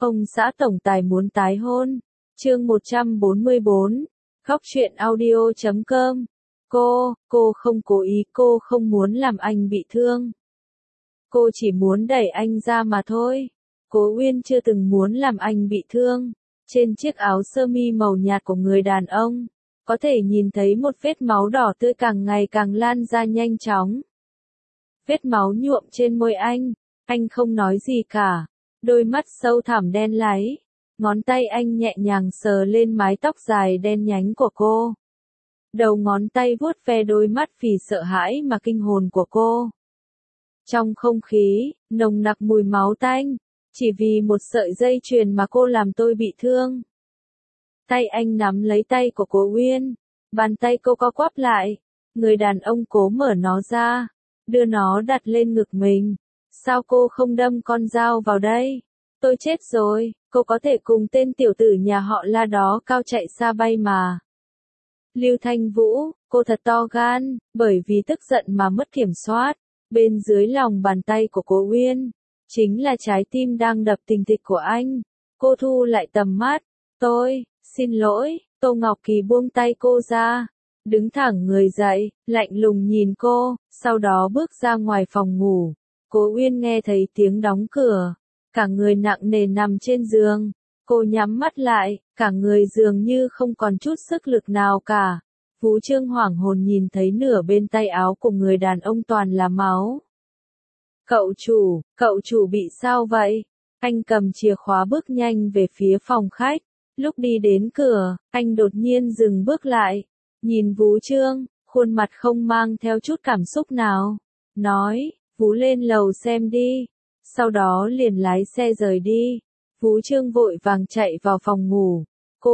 Ông xã tổng tài muốn tái hôn. Chương 144. Khóc chuyện audio.com. Cô không cố ý, cô không muốn làm anh bị thương. Cô chỉ muốn đẩy anh ra mà thôi. Cố Uyên chưa từng muốn làm anh bị thương. Trên chiếc áo sơ mi màu nhạt của người đàn ông, có thể nhìn thấy một vết máu đỏ tươi càng ngày càng lan ra nhanh chóng. Vết máu nhuộm trên môi anh không nói gì cả. Đôi mắt sâu thẳm đen láy, ngón tay anh nhẹ nhàng sờ lên mái tóc dài đen nhánh của cô. Đầu ngón tay vuốt ve đôi mắt vì sợ hãi mà kinh hồn của cô. Trong không khí, nồng nặc mùi máu tanh, chỉ vì một sợi dây chuyền mà cô làm tôi bị thương. Tay anh nắm lấy tay của Cố Uyên, bàn tay cô co quắp lại, người đàn ông cố mở nó ra, đưa nó đặt lên ngực mình. Sao cô không đâm con dao vào đây? Tôi chết rồi, cô có thể cùng tên tiểu tử nhà họ La đó cao chạy xa bay mà. Lưu Thanh Vũ, cô thật to gan, bởi vì tức giận mà mất kiểm soát. Bên dưới lòng bàn tay của Cố Uyên, chính là trái tim đang đập thình thịch của anh. Cô thu lại tầm mắt. Tôi, xin lỗi, Tô Ngọc Kỳ buông tay cô ra. Đứng thẳng người dậy, lạnh lùng nhìn cô, sau đó bước ra ngoài phòng ngủ. Cố Uyên nghe thấy tiếng đóng cửa, cả người nặng nề nằm trên giường. Cô nhắm mắt lại, cả người dường như không còn chút sức lực nào cả. Phú Trương hoảng hồn nhìn thấy nửa bên tay áo của người đàn ông toàn là máu. Cậu chủ bị sao vậy? Anh cầm chìa khóa bước nhanh về phía phòng khách. Lúc đi đến cửa, anh đột nhiên dừng bước lại. Nhìn Phú Trương, khuôn mặt không mang theo chút cảm xúc nào. Nói, Phú lên lầu xem đi. Sau đó liền lái xe rời đi. Phú Trương vội vàng chạy vào phòng ngủ.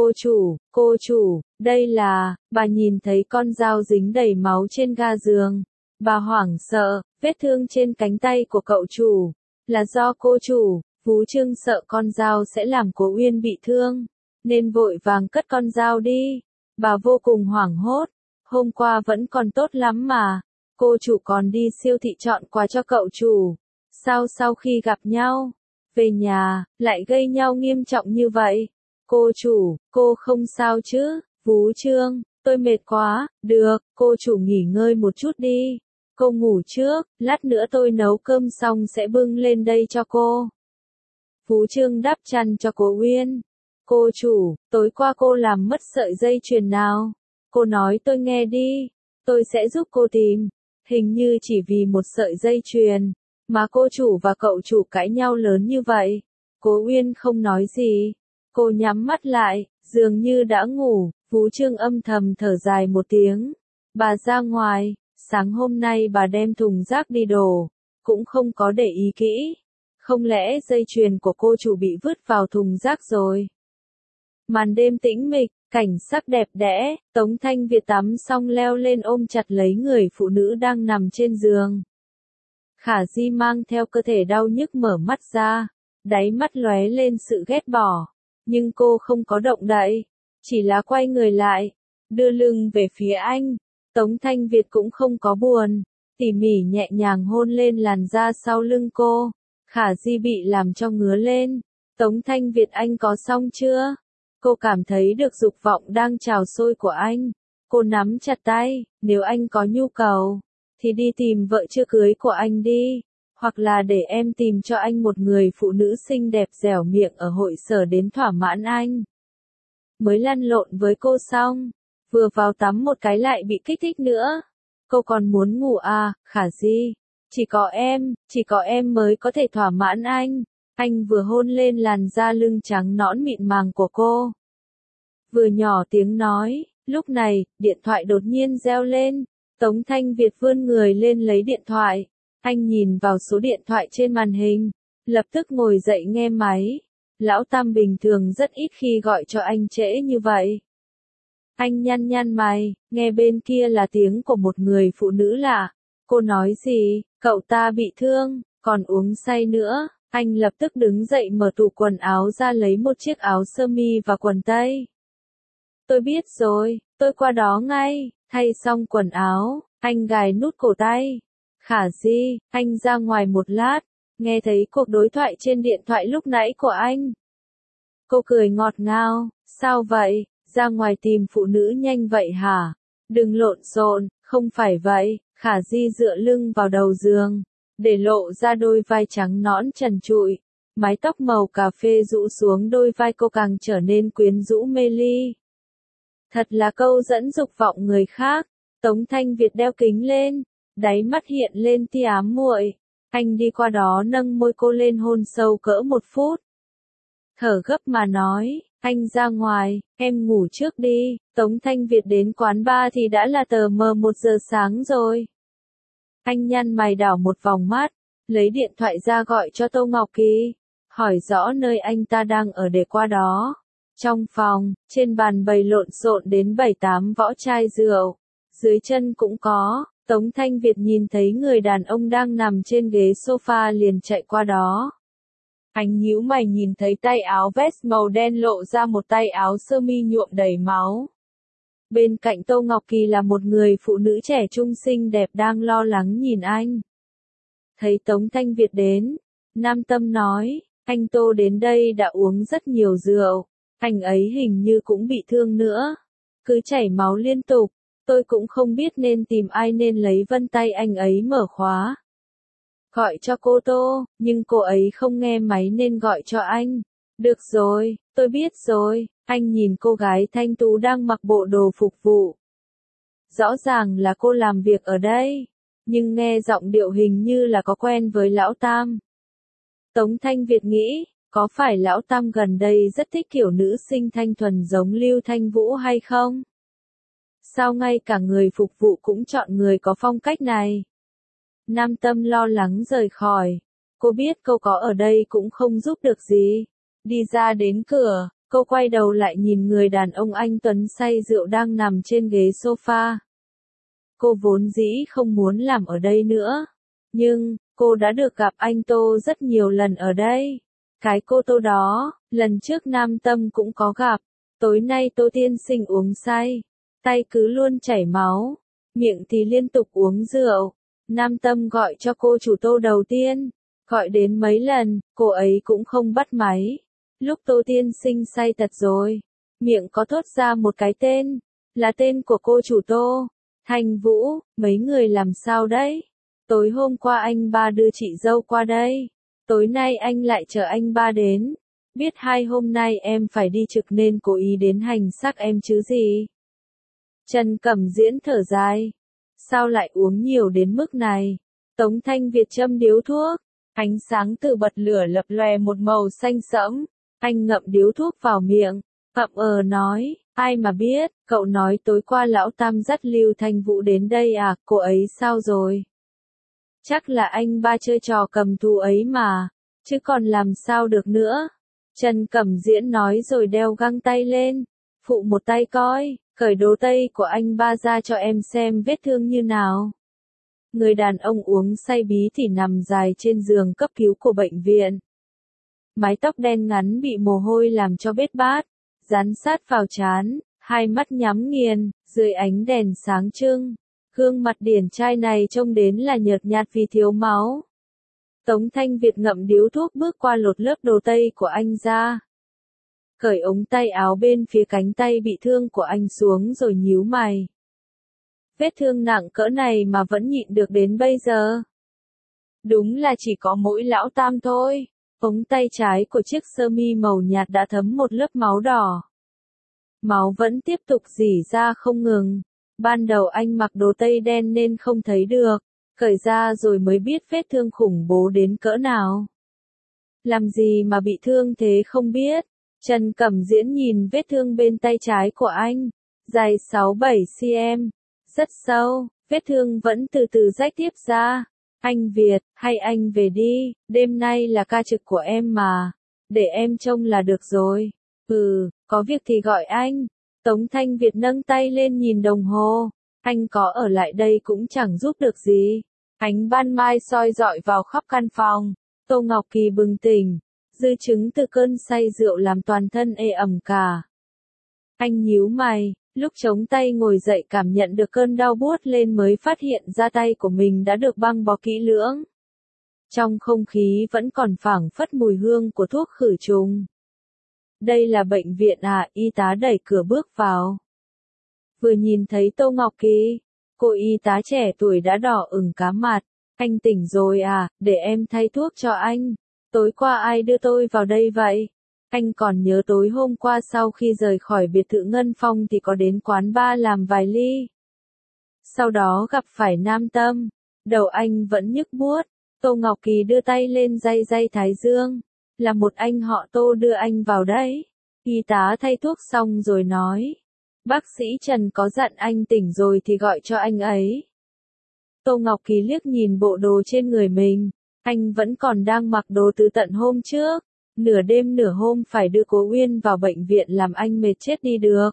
Cô chủ, đây là, bà nhìn thấy con dao dính đầy máu trên ga giường. Bà hoảng sợ, vết thương trên cánh tay của cậu chủ, là do cô chủ. Phú Trương sợ con dao sẽ làm Cố Uyên bị thương, nên vội vàng cất con dao đi. Bà vô cùng hoảng hốt, hôm qua vẫn còn tốt lắm mà. Cô chủ còn đi siêu thị chọn quà cho cậu chủ. Sao sau khi gặp nhau, về nhà, lại gây nhau nghiêm trọng như vậy? Cô chủ, cô không sao chứ? Phú Trương, tôi mệt quá. Được, cô chủ nghỉ ngơi một chút đi. Cô ngủ trước, lát nữa tôi nấu cơm xong sẽ bưng lên đây cho cô. Phú Trương đắp chăn cho Cố Uyên. Cô chủ, tối qua cô làm mất sợi dây chuyền nào? Cô nói tôi nghe đi, tôi sẽ giúp cô tìm. Hình như chỉ vì một sợi dây chuyền mà cô chủ và cậu chủ cãi nhau lớn như vậy. Cố Uyên không nói gì. Cô nhắm mắt lại, dường như đã ngủ. Phú Trương âm thầm thở dài một tiếng. Bà ra ngoài, sáng hôm nay bà đem thùng rác đi đổ, cũng không có để ý kỹ. Không lẽ dây chuyền của cô chủ bị vứt vào thùng rác rồi? Màn đêm tĩnh mịch, cảnh sắc đẹp đẽ, Tống Thanh Việt tắm xong leo lên ôm chặt lấy người phụ nữ đang nằm trên giường. Khả Di mang theo cơ thể đau nhức mở mắt ra, đáy mắt lóe lên sự ghét bỏ, nhưng cô không có động đậy, chỉ là quay người lại, đưa lưng về phía anh. Tống Thanh Việt cũng không có buồn, tỉ mỉ nhẹ nhàng hôn lên làn da sau lưng cô. Khả Di bị làm cho ngứa lên. Tống Thanh Việt, anh có xong chưa? Cô cảm thấy được dục vọng đang trào sôi của anh. Cô nắm chặt tay, nếu anh có nhu cầu, thì đi tìm vợ chưa cưới của anh đi. Hoặc là để em tìm cho anh một người phụ nữ xinh đẹp dẻo miệng ở hội sở đến thỏa mãn anh. Mới lăn lộn với cô xong, vừa vào tắm một cái lại bị kích thích nữa. Cô còn muốn ngủ à, Khả Di? Chỉ có em mới có thể thỏa mãn anh. Anh vừa hôn lên làn da lưng trắng nõn mịn màng của cô, vừa nhỏ tiếng nói. Lúc này, điện thoại đột nhiên reo lên. Tống Thanh Việt vươn người lên lấy điện thoại. Anh nhìn vào số điện thoại trên màn hình, lập tức ngồi dậy nghe máy. Lão Tam bình thường rất ít khi gọi cho anh trễ như vậy. Anh nhăn nhăn mày, nghe bên kia là tiếng của một người phụ nữ lạ. Cô nói gì? Cậu ta bị thương, còn uống say nữa. Anh lập tức đứng dậy mở tủ quần áo ra lấy một chiếc áo sơ mi và quần tây. Tôi biết rồi, tôi qua đó ngay. Thay xong quần áo, anh gài nút cổ tay. Khả Di, anh ra ngoài một lát, nghe thấy cuộc đối thoại trên điện thoại lúc nãy của anh. Cô cười ngọt ngào, sao vậy, ra ngoài tìm phụ nữ nhanh vậy hả? Đừng lộn xộn, không phải vậy, Khả Di dựa lưng vào đầu giường, để lộ ra đôi vai trắng nõn trần trụi, mái tóc màu cà phê rũ xuống đôi vai cô càng trở nên quyến rũ mê ly. Thật là câu dẫn dục vọng người khác. Tống Thanh Việt đeo kính lên, đáy mắt hiện lên tia ám muội. Anh đi qua đó nâng môi cô lên hôn sâu cỡ 1 phút. Thở gấp mà nói, anh ra ngoài, em ngủ trước đi. Tống Thanh Việt đến quán bar thì đã là tờ mờ 1 giờ sáng rồi. Anh nhăn mày đảo một vòng mắt, lấy điện thoại ra gọi cho Tô Ngọc Kỳ, hỏi rõ nơi anh ta đang ở để qua đó. Trong phòng, trên bàn bày lộn xộn đến 7-8 vỏ chai rượu, dưới chân cũng có. Tống Thanh Việt nhìn thấy người đàn ông đang nằm trên ghế sofa liền chạy qua đó. Anh nhíu mày nhìn thấy tay áo vest màu đen lộ ra một tay áo sơ mi nhuộm đầy máu. Bên cạnh Tô Ngọc Kỳ là một người phụ nữ trẻ trung xinh đẹp đang lo lắng nhìn anh. Thấy Tống Thanh Việt đến, Nam Tâm nói, anh Tô đến đây đã uống rất nhiều rượu, anh ấy hình như cũng bị thương nữa, cứ chảy máu liên tục, tôi cũng không biết nên tìm ai nên lấy vân tay anh ấy mở khóa. Gọi cho cô Tô, nhưng cô ấy không nghe máy nên gọi cho anh. Được rồi, tôi biết rồi. Anh nhìn cô gái thanh tú đang mặc bộ đồ phục vụ. Rõ ràng là cô làm việc ở đây, nhưng nghe giọng điệu hình như là có quen với Lão Tam. Tống Thanh Việt nghĩ, có phải Lão Tam gần đây rất thích kiểu nữ sinh thanh thuần giống Lưu Thanh Vũ hay không? Sao ngay cả người phục vụ cũng chọn người có phong cách này? Nam Tâm lo lắng rời khỏi. Cô biết cô có ở đây cũng không giúp được gì. Đi ra đến cửa, cô quay đầu lại nhìn người đàn ông anh tuấn say rượu đang nằm trên ghế sofa. Cô vốn dĩ không muốn làm ở đây nữa. Nhưng, cô đã được gặp anh Tô rất nhiều lần ở đây. Cái cô Tô đó, lần trước Nam Tâm cũng có gặp. Tối nay Tô tiên sinh uống say. Tay cứ luôn chảy máu. Miệng thì liên tục uống rượu. Nam Tâm gọi cho cô chủ Tô đầu tiên. Gọi đến mấy lần, cô ấy cũng không bắt máy. Lúc Tô tiên sinh say thật rồi. Miệng có thốt ra một cái tên. Là tên của cô chủ Tô. Thanh Vũ, mấy người làm sao đấy? Tối hôm qua anh ba đưa chị dâu qua đây. Tối nay anh lại chờ anh ba đến. Biết 2 hôm nay em phải đi trực nên cố ý đến hành xác em chứ gì. Trần Cẩm Diễn thở dài. Sao lại uống nhiều đến mức này? Tống Thanh Việt châm điếu thuốc. Ánh sáng từ bật lửa lập lòe một màu xanh sẫm. Anh ngậm điếu thuốc vào miệng. Nói, ai mà biết, cậu nói tối qua Lão Tam dắt Lưu Thanh Vũ đến đây à, cô ấy sao rồi? Chắc là anh ba chơi trò cầm thú ấy mà, chứ còn làm sao được nữa. Trần Cẩm Diễn nói rồi đeo găng tay lên. Phụ một tay coi, cởi đồ tây của anh ba ra cho em xem vết thương như nào. Người đàn ông uống say bí thì nằm dài trên giường cấp cứu của bệnh viện. Mái tóc đen ngắn bị mồ hôi làm cho bết bát, dán sát vào trán, hai mắt nhắm nghiền, dưới ánh đèn sáng trưng. Gương mặt điển trai này trông đến là nhợt nhạt vì thiếu máu. Tống Thanh Việt ngậm điếu thuốc bước qua lột lớp đồ tây của anh ra. Cởi ống tay áo bên phía cánh tay bị thương của anh xuống rồi nhíu mày. Vết thương nặng cỡ này mà vẫn nhịn được đến bây giờ. Đúng là chỉ có mỗi Lão Tam thôi. Ống tay trái của chiếc sơ mi màu nhạt đã thấm một lớp máu đỏ. Máu vẫn tiếp tục rỉ ra không ngừng. Ban đầu anh mặc đồ tây đen nên không thấy được. Cởi ra rồi mới biết vết thương khủng bố đến cỡ nào. Làm gì mà bị thương thế không biết. Trần Cẩm Diễn nhìn vết thương bên tay trái của anh. Dài 6-7 cm. Rất sâu, vết thương vẫn từ từ rách tiếp ra. Anh Việt, hay anh về đi, đêm nay là ca trực của em mà. Để em trông là được rồi. Có việc thì gọi anh. Tống Thanh Việt nâng tay lên nhìn đồng hồ. Anh có ở lại đây cũng chẳng giúp được gì. Ánh ban mai soi rọi vào khắp căn phòng. Tô Ngọc Kỳ bừng tỉnh. Dư chứng từ cơn say rượu làm toàn thân ê ẩm cả. Anh nhíu mày, lúc chống tay ngồi dậy cảm nhận được cơn đau buốt lên mới phát hiện ra tay của mình đã được băng bó kỹ lưỡng. Trong không khí vẫn còn phảng phất mùi hương của thuốc khử trùng. Đây là bệnh viện à? Y tá đẩy cửa bước vào. Vừa nhìn thấy Tô Ngọc Kỳ, cô y tá trẻ tuổi đã đỏ ửng cả mặt. Anh tỉnh rồi à, để em thay thuốc cho anh. Tối qua ai đưa tôi vào đây vậy? Anh còn nhớ tối hôm qua sau khi rời khỏi biệt thự Ngân Phong thì có đến quán bar làm vài ly. Sau đó gặp phải Nam Tâm. Đầu anh vẫn nhức buốt. Tô Ngọc Kỳ đưa tay lên day day thái dương. Là một anh họ Tô đưa anh vào đấy. Y tá thay thuốc xong rồi nói. Bác sĩ Trần có dặn anh tỉnh rồi thì gọi cho anh ấy. Tô Ngọc Kỳ liếc nhìn bộ đồ trên người mình. Anh vẫn còn đang mặc đồ từ tận hôm trước. Nửa đêm nửa hôm phải đưa cô Uyên vào bệnh viện làm anh mệt chết đi được.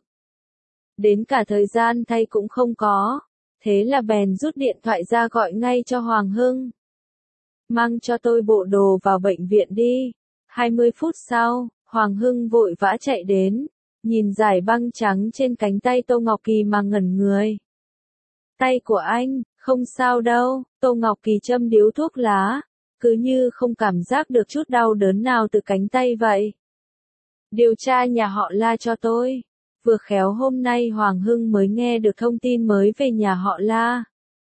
Đến cả thời gian thay cũng không có. Thế là bèn rút điện thoại ra gọi ngay cho Hoàng Hưng. Mang cho tôi bộ đồ vào bệnh viện đi. 20 phút sau, Hoàng Hưng vội vã chạy đến. Nhìn dải băng trắng trên cánh tay Tô Ngọc Kỳ mà ngẩn người. Tay của anh, không sao đâu. Tô Ngọc Kỳ châm điếu thuốc lá. Cứ như không cảm giác được chút đau đớn nào từ cánh tay vậy. Điều tra nhà họ La cho tôi. Vừa khéo hôm nay Hoàng Hưng mới nghe được thông tin mới về nhà họ La.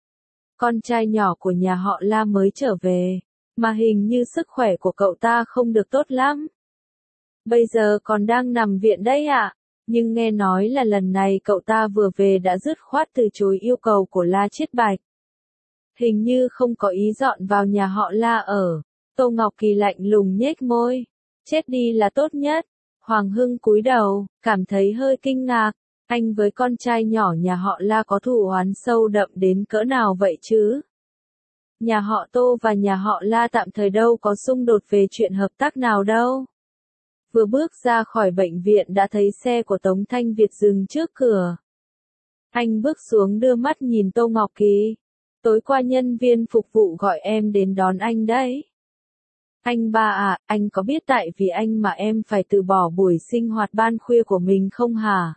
Con trai nhỏ của nhà họ La mới trở về, mà hình như sức khỏe của cậu ta không được tốt lắm. Bây giờ còn đang nằm viện đấy ạ, nhưng nghe nói là lần này cậu ta vừa về đã dứt khoát từ chối yêu cầu của La Chiết Bạch. Hình như không có ý dọn vào nhà họ La ở. Tô Ngọc Kỳ lạnh lùng nhếch môi. Chết đi là tốt nhất. Hoàng Hưng cúi đầu, cảm thấy hơi kinh ngạc. Anh với con trai nhỏ nhà họ La có thù oán sâu đậm đến cỡ nào vậy chứ? Nhà họ Tô và nhà họ La tạm thời đâu có xung đột về chuyện hợp tác nào đâu. Vừa bước ra khỏi bệnh viện đã thấy xe của Tống Thanh Việt dừng trước cửa. Anh bước xuống đưa mắt nhìn Tô Ngọc Kỳ. Tối qua nhân viên phục vụ gọi em đến đón anh đấy. Anh ba à, anh có biết tại vì anh mà em phải từ bỏ buổi sinh hoạt ban khuya của mình không hả?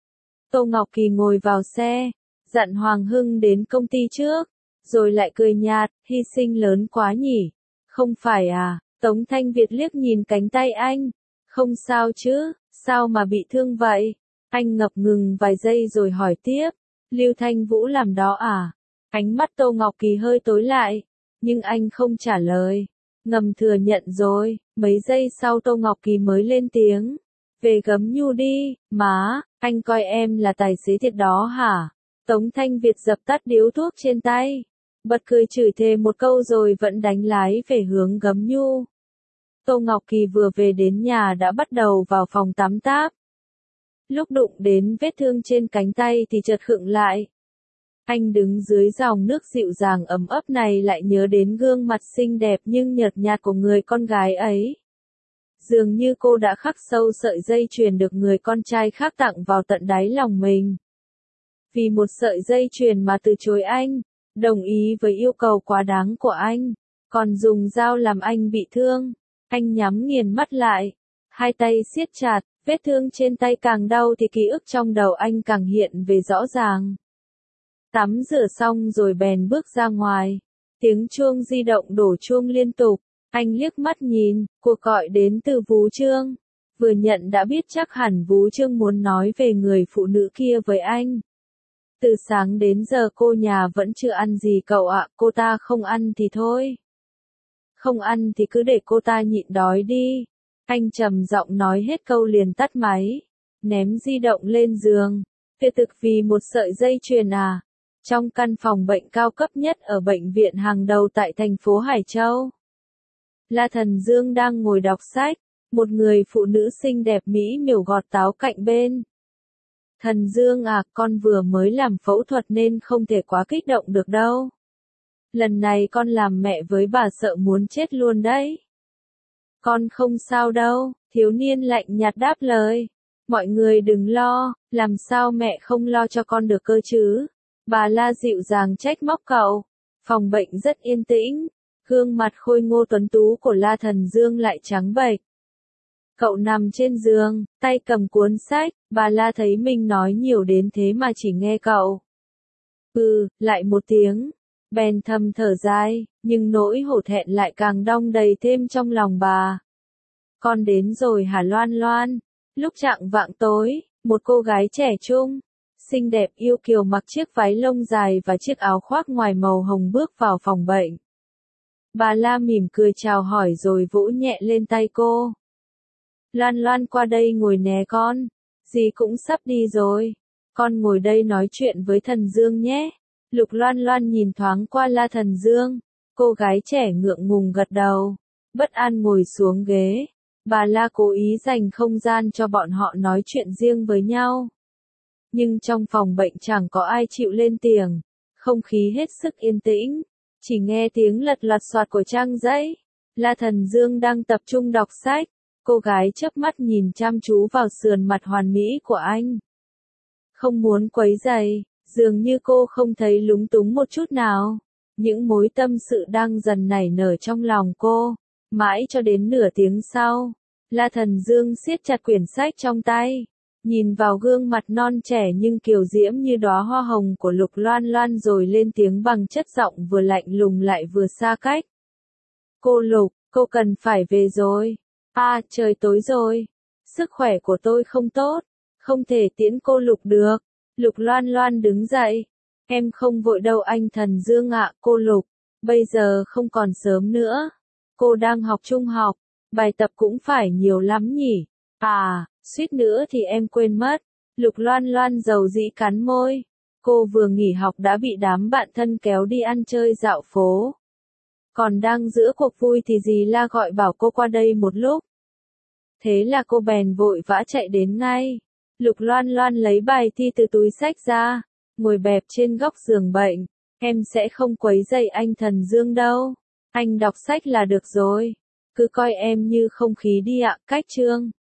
Tô Ngọc Kỳ ngồi vào xe, dặn Hoàng Hưng đến công ty trước, rồi lại cười nhạt, hy sinh lớn quá nhỉ? Không phải à? Tống Thanh Việt liếc nhìn cánh tay anh. Không sao chứ, sao mà bị thương vậy? Anh ngập ngừng vài giây rồi hỏi tiếp, Lưu Thanh Vũ làm đó à? Ánh mắt Tô Ngọc Kỳ hơi tối lại, nhưng anh không trả lời. Ngầm thừa nhận rồi. Mấy giây sau Tô Ngọc Kỳ mới lên tiếng. Về Gấm Nhu đi, má, anh coi em là tài xế thiệt đó hả? Tống Thanh Việt dập tắt điếu thuốc trên tay. Bật cười chửi thề một câu rồi vẫn đánh lái về hướng Gấm Nhu. Tô Ngọc Kỳ vừa về đến nhà đã bắt đầu vào phòng tắm táp. Lúc đụng đến vết thương trên cánh tay thì chợt khựng lại. Anh đứng dưới dòng nước dịu dàng ấm ấp này lại nhớ đến gương mặt xinh đẹp nhưng nhợt nhạt của người con gái ấy. Dường như cô đã khắc sâu sợi dây chuyền được người con trai khác tặng vào tận đáy lòng mình. Vì một sợi dây chuyền mà từ chối anh, đồng ý với yêu cầu quá đáng của anh, còn dùng dao làm anh bị thương. Anh nhắm nghiền mắt lại, hai tay siết chặt, vết thương trên tay càng đau thì ký ức trong đầu anh càng hiện về rõ ràng. Tắm rửa xong rồi bèn bước ra ngoài. Tiếng chuông di động đổ chuông liên tục. Anh liếc mắt nhìn, cuộc gọi đến từ Vú Trương. Vừa nhận đã biết chắc hẳn Vú Trương muốn nói về người phụ nữ kia với anh. Từ sáng đến giờ cô nhà vẫn chưa ăn gì cậu ạ, cô ta không ăn thì thôi. Không ăn thì cứ để cô ta nhịn đói đi. Anh trầm giọng nói hết câu liền tắt máy. Ném di động lên giường. Tuyệt thực vì một sợi dây chuyền à. Trong căn phòng bệnh cao cấp nhất ở bệnh viện hàng đầu tại thành phố Hải Châu. La Thần Dương đang ngồi đọc sách, một người phụ nữ xinh đẹp mỹ miều gọt táo cạnh bên. Thần Dương à, con vừa mới làm phẫu thuật nên không thể quá kích động được đâu. Lần này con làm mẹ với bà sợ muốn chết luôn đấy. Con không sao đâu, thiếu niên lạnh nhạt đáp lời. Mọi người đừng lo, làm sao mẹ không lo cho con được cơ chứ? Bà La dịu dàng trách móc cậu. Phòng bệnh rất yên tĩnh. Gương mặt khôi ngô tuấn tú của La Thần Dương lại trắng bệch. Cậu nằm trên giường, tay cầm cuốn sách, bà La thấy mình nói nhiều đến thế mà chỉ nghe cậu. Lại một tiếng. Bèn thầm thở dài, nhưng nỗi hổ thẹn lại càng đong đầy thêm trong lòng bà. Con đến rồi hả Loan Loan? Lúc chạng vạng tối, một cô gái trẻ trung, xinh đẹp yêu kiều mặc chiếc váy lông dài và chiếc áo khoác ngoài màu hồng bước vào phòng bệnh. Bà La mỉm cười chào hỏi rồi vỗ nhẹ lên tay cô. Loan Loan qua đây ngồi nè con, dì cũng sắp đi rồi. Con ngồi đây nói chuyện với Thần Dương nhé. Lục Loan Loan nhìn thoáng qua La Thần Dương, cô gái trẻ ngượng ngùng gật đầu, bất an ngồi xuống ghế. Bà La cố ý dành không gian cho bọn họ nói chuyện riêng với nhau. Nhưng trong phòng bệnh chẳng có ai chịu lên tiếng, không khí hết sức yên tĩnh, chỉ nghe tiếng lật lật soạt của trang giấy. La Thần Dương đang tập trung đọc sách, cô gái chớp mắt nhìn chăm chú vào sườn mặt hoàn mỹ của anh. Không muốn quấy rầy, dường như cô không thấy lúng túng một chút nào. Những mối tâm sự đang dần nảy nở trong lòng cô, mãi cho đến nửa tiếng sau. La Thần Dương siết chặt quyển sách trong tay, nhìn vào gương mặt non trẻ nhưng kiều diễm như đóa hoa hồng của Lục Loan Loan rồi lên tiếng bằng chất giọng vừa lạnh lùng lại vừa xa cách. Cô Lục, cô cần phải về rồi. À, trời tối rồi. Sức khỏe của tôi không tốt, không thể tiễn cô Lục được. Lục Loan Loan đứng dậy. Em không vội đâu anh Thần Dương ạ, cô Lục. Bây giờ không còn sớm nữa. Cô đang học trung học. Bài tập cũng phải nhiều lắm nhỉ. À, suýt nữa thì em quên mất. Lục Loan Loan dầu dĩ cắn môi. Cô vừa nghỉ học đã bị đám bạn thân kéo đi ăn chơi dạo phố. Còn đang giữa cuộc vui thì dì La gọi bảo cô qua đây một lúc. Thế là cô bèn vội vã chạy đến ngay. Lục Loan Loan lấy bài thi từ túi sách ra, ngồi bẹp trên góc giường bệnh. Em sẽ không quấy rầy anh Thần Dương đâu. Anh đọc sách là được rồi. Cứ coi em như không khí đi ạ. Cách chương